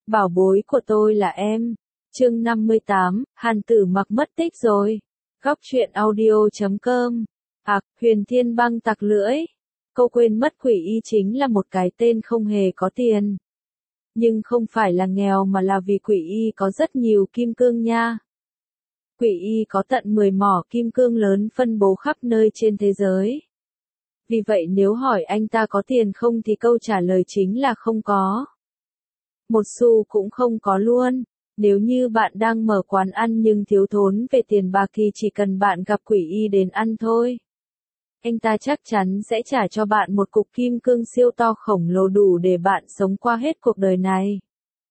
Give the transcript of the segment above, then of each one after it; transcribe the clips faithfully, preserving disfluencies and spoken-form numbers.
bảo bối của tôi là em. Chương năm mươi tám, Hàn Tử Mặc mất tích rồi. Góc truyện audio chấm com. Ặc, Huyền Thiên Băng tặc lưỡi. Cô quên mất Quỷ Y chính là một cái tên không hề có tiền. Nhưng không phải là nghèo mà là vì Quỷ Y có rất nhiều kim cương nha. Quỷ Y có tận mười mỏ kim cương lớn phân bố khắp nơi trên thế giới. Vì vậy nếu hỏi anh ta có tiền không thì câu trả lời chính là không có. Một xu cũng không có luôn. Nếu như bạn đang mở quán ăn nhưng thiếu thốn về tiền bạc thì chỉ cần bạn gặp Quỷ Y đến ăn thôi. Anh ta chắc chắn sẽ trả cho bạn một cục kim cương siêu to khổng lồ đủ để bạn sống qua hết cuộc đời này.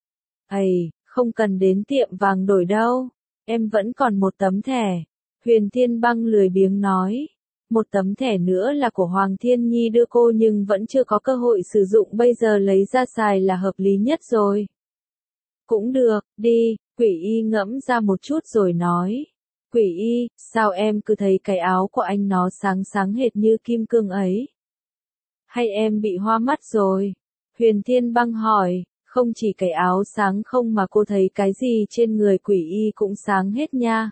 Ây, không cần đến tiệm vàng đổi đâu. Em vẫn còn một tấm thẻ. Huyền Thiên Băng lười biếng nói. Một tấm thẻ nữa là của Hoàng Thiên Nhi đưa cô nhưng vẫn chưa có cơ hội sử dụng, bây giờ lấy ra xài là hợp lý nhất rồi. Cũng được, đi, Quỷ Y ngẫm ra một chút rồi nói. Quỷ Y, sao em cứ thấy cái áo của anh nó sáng sáng hệt như kim cương ấy? Hay em bị hoa mắt rồi? Huyền Thiên Băng hỏi, không chỉ cái áo sáng không mà cô thấy cái gì trên người Quỷ Y cũng sáng hết nha.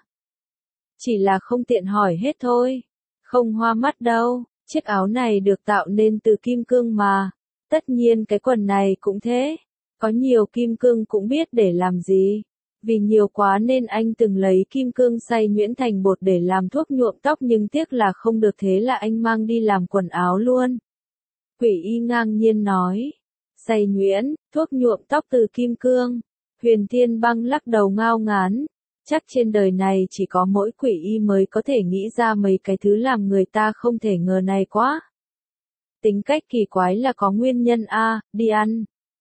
Chỉ là không tiện hỏi hết thôi. Không hoa mắt đâu, chiếc áo này được tạo nên từ kim cương mà. Tất nhiên cái quần này cũng thế. Có nhiều kim cương cũng biết để làm gì. Vì nhiều quá nên anh từng lấy kim cương xay nhuyễn thành bột để làm thuốc nhuộm tóc nhưng tiếc là không được, thế là anh mang đi làm quần áo luôn. Quỷ Y ngang nhiên nói. Xay nhuyễn, thuốc nhuộm tóc từ kim cương. Huyền Thiên Băng lắc đầu ngao ngán. Chắc trên đời này chỉ có mỗi Quỷ Y mới có thể nghĩ ra mấy cái thứ làm người ta không thể ngờ này quá. Tính cách kỳ quái là có nguyên nhân a, đi ăn.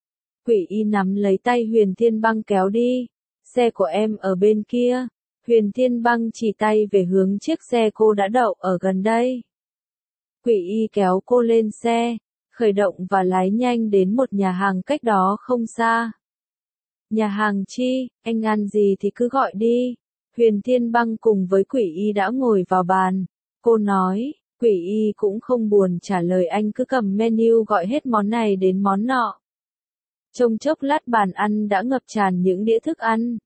Quỷ Y nắm lấy tay Huyền Thiên Băng kéo đi. Xe của em ở bên kia. Huyền Thiên Băng chỉ tay về hướng chiếc xe cô đã đậu ở gần đây. Quỷ Y kéo cô lên xe, khởi động và lái nhanh đến một nhà hàng cách đó không xa. Nhà hàng chi, anh ăn gì thì cứ gọi đi. Huyền Thiên Băng cùng với Quỷ Y đã ngồi vào bàn. Cô nói, Quỷ Y cũng không buồn trả lời, anh cứ cầm menu gọi hết món này đến món nọ. Trong chốc lát bàn ăn đã ngập tràn những đĩa thức ăn.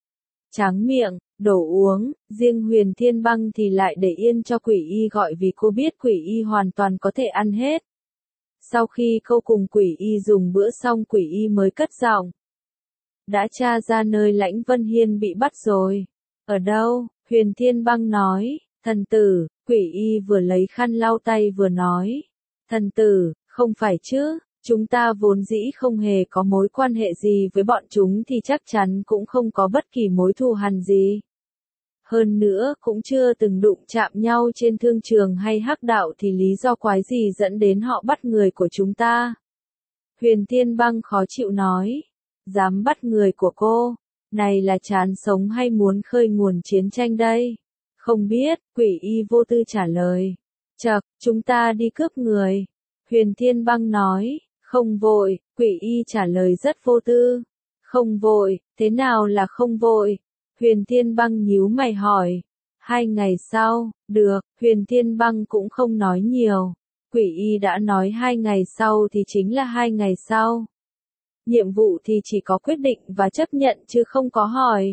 Tráng miệng, đồ uống, riêng Huyền Thiên Băng thì lại để yên cho Quỷ Y gọi vì cô biết Quỷ Y hoàn toàn có thể ăn hết. Sau khi cô cùng Quỷ Y dùng bữa xong Quỷ Y mới cất giọng. Đã tra ra nơi Lãnh Vân Hiên bị bắt rồi. Ở đâu? Huyền Thiên Băng nói. Thần tử, Quỷ Y vừa lấy khăn lau tay vừa nói. Thần tử, không phải chứ, chúng ta vốn dĩ không hề có mối quan hệ gì với bọn chúng thì chắc chắn cũng không có bất kỳ mối thù hằn gì. Hơn nữa cũng chưa từng đụng chạm nhau trên thương trường hay hắc đạo thì lý do quái gì dẫn đến họ bắt người của chúng ta? Huyền Thiên Băng khó chịu nói. Dám bắt người của cô, này là chán sống hay muốn khơi nguồn chiến tranh đây? Không biết, Quỷ Y vô tư trả lời. Chậc, chúng ta đi cướp người. Huyền Thiên Băng nói, không vội, Quỷ Y trả lời rất vô tư. Không vội, thế nào là không vội? Huyền Thiên Băng nhíu mày hỏi. Hai ngày sau, được, Huyền Thiên Băng cũng không nói nhiều. Quỷ Y đã nói hai ngày sau thì chính là hai ngày sau. Nhiệm vụ thì chỉ có quyết định và chấp nhận chứ không có hỏi.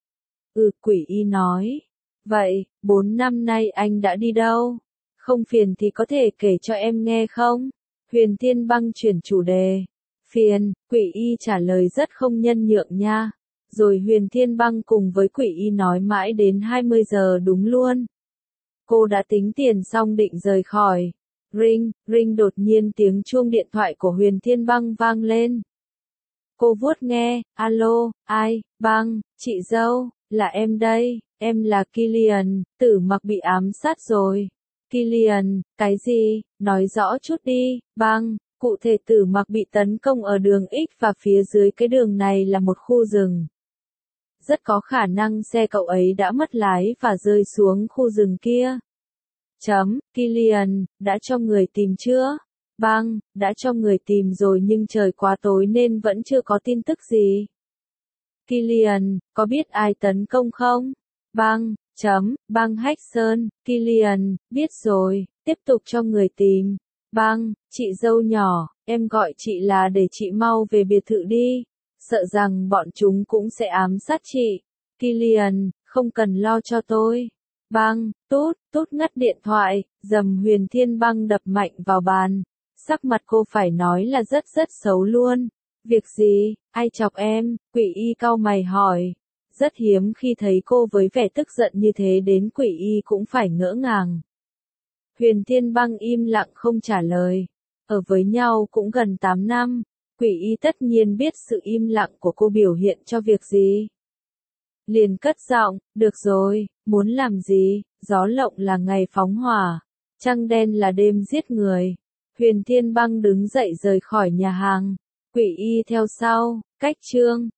Ừ, Quỷ Y nói. Vậy, bốn năm nay anh đã đi đâu? Không phiền thì có thể kể cho em nghe không? Huyền Thiên Băng chuyển chủ đề. Phiền, Quỷ Y trả lời rất không nhân nhượng nha. Rồi Huyền Thiên Băng cùng với Quỷ Y nói mãi đến hai mươi giờ đúng luôn. Cô đã tính tiền xong định rời khỏi. Ring, ring đột nhiên tiếng chuông điện thoại của Huyền Thiên Băng vang lên. Cô vuốt nghe, alo, ai, Băng, chị dâu, là em đây, em là Killian, Tử Mặc bị ám sát rồi. Killian, cái gì, nói rõ chút đi, Băng, cụ thể Tử Mặc bị tấn công ở đường X và phía dưới cái đường này là một khu rừng. Rất có khả năng xe cậu ấy đã mất lái và rơi xuống khu rừng kia. Chấm, Killian, đã cho người tìm chưa? Băng, đã cho người tìm rồi nhưng trời quá tối nên vẫn chưa có tin tức gì. Killian, có biết ai tấn công không? Băng, chấm, Băng Hách Sơn, Killian, biết rồi, tiếp tục cho người tìm. Băng, chị dâu nhỏ, em gọi chị là để chị mau về biệt thự đi. sợ rằng bọn chúng cũng sẽ ám sát chị. Killian, không cần lo cho tôi. Băng, tút, tút ngắt điện thoại, dầm Huyền Thiên Băng đập mạnh vào bàn. Sắc mặt cô phải nói là rất rất xấu luôn. Việc gì, ai chọc em, Quỷ Y cau mày hỏi. Rất hiếm khi thấy cô với vẻ tức giận như thế đến Quỷ Y cũng phải ngỡ ngàng. Huyền Thiên Băng im lặng không trả lời. Ở với nhau cũng gần tám năm, Quỷ Y tất nhiên biết sự im lặng của cô biểu hiện cho việc gì. Liền cất giọng, được rồi, muốn làm gì, gió lộng là ngày phóng hỏa, trăng đen là đêm giết người. Huyền Thiên Băng đứng dậy rời khỏi nhà hàng, Quỷ Y theo sau, cách chương.